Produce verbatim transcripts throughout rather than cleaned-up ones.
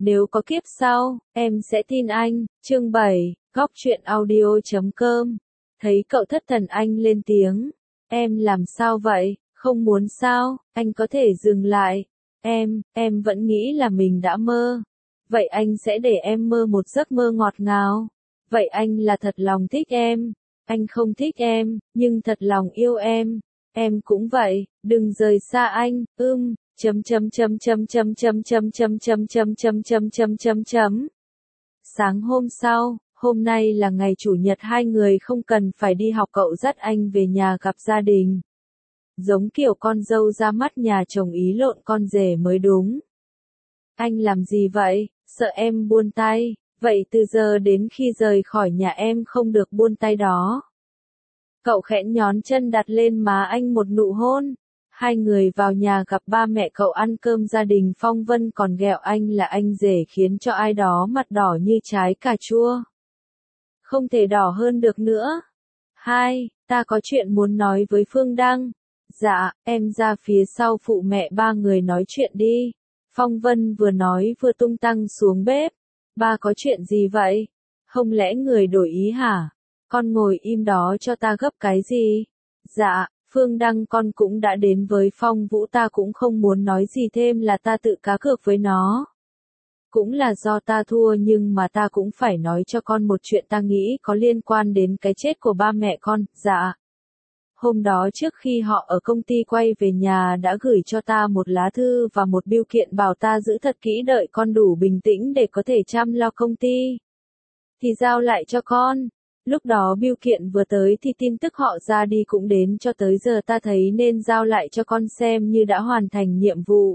Nếu có kiếp sau, em sẽ tin anh. Chương bảy, góc truyện audio chấm com. Thấy cậu thất thần anh lên tiếng. Em làm sao vậy, không muốn sao, anh có thể dừng lại. Em, em vẫn nghĩ là mình đã mơ. Vậy anh sẽ để em mơ một giấc mơ ngọt ngào. Vậy anh là thật lòng thích em. Anh không thích em, nhưng thật lòng yêu em. Em cũng vậy, đừng rời xa anh, ưm, chấm chấm chấm chấm chấm chấm chấm chấm chấm chấm chấm chấm chấm chấm chấm. Sáng hôm sau, hôm nay là ngày chủ nhật, hai người không cần phải đi học, cậu dắt anh về nhà gặp gia đình. Giống kiểu con dâu ra mắt nhà chồng ý lộn con rể mới đúng. Anh làm gì vậy, sợ em buông tay, vậy từ giờ đến khi rời khỏi nhà em không được buông tay đó. Cậu khẽ nhón chân đặt lên má anh một nụ hôn. Hai người vào nhà gặp ba mẹ cậu ăn cơm gia đình. Phong Vân còn ghẹo anh là anh rể khiến cho ai đó mặt đỏ như trái cà chua. Không thể đỏ hơn được nữa. Hai, ta có chuyện muốn nói với Phương Đăng. Dạ, em ra phía sau phụ mẹ ba người nói chuyện đi. Phong Vân vừa nói vừa tung tăng xuống bếp. Ba có chuyện gì vậy? Không lẽ người đổi ý hả? Con ngồi im đó cho ta gấp cái gì? Dạ, Phương Đăng con cũng đã đến với Phong Vũ, ta cũng không muốn nói gì thêm, là ta tự cá cược với nó. Cũng là do ta thua, nhưng mà ta cũng phải nói cho con một chuyện ta nghĩ có liên quan đến cái chết của ba mẹ con. Dạ. Hôm đó trước khi họ ở công ty quay về nhà đã gửi cho ta một lá thư và một bưu kiện bảo ta giữ thật kỹ, đợi con đủ bình tĩnh để có thể chăm lo công ty thì giao lại cho con. Lúc đó bưu kiện vừa tới thì tin tức họ ra đi cũng đến, cho tới giờ ta thấy nên giao lại cho con xem như đã hoàn thành nhiệm vụ.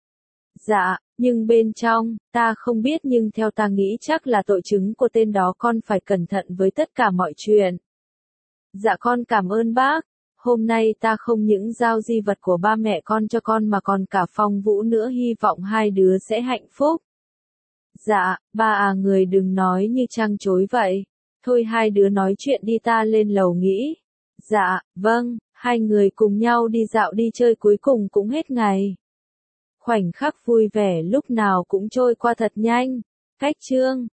Dạ, nhưng bên trong, ta không biết, nhưng theo ta nghĩ chắc là tội chứng của tên đó, con phải cẩn thận với tất cả mọi chuyện. Dạ con cảm ơn bác. Hôm nay ta không những giao di vật của ba mẹ con cho con mà còn cả Phong Vũ nữa, hy vọng hai đứa sẽ hạnh phúc. Dạ, ba à, người đừng nói như trăng trối vậy. Thôi hai đứa nói chuyện đi, ta lên lầu nghĩ. Dạ, vâng, hai người cùng nhau đi dạo đi chơi, cuối cùng cũng hết ngày. Khoảnh khắc vui vẻ lúc nào cũng trôi qua thật nhanh. Cách chương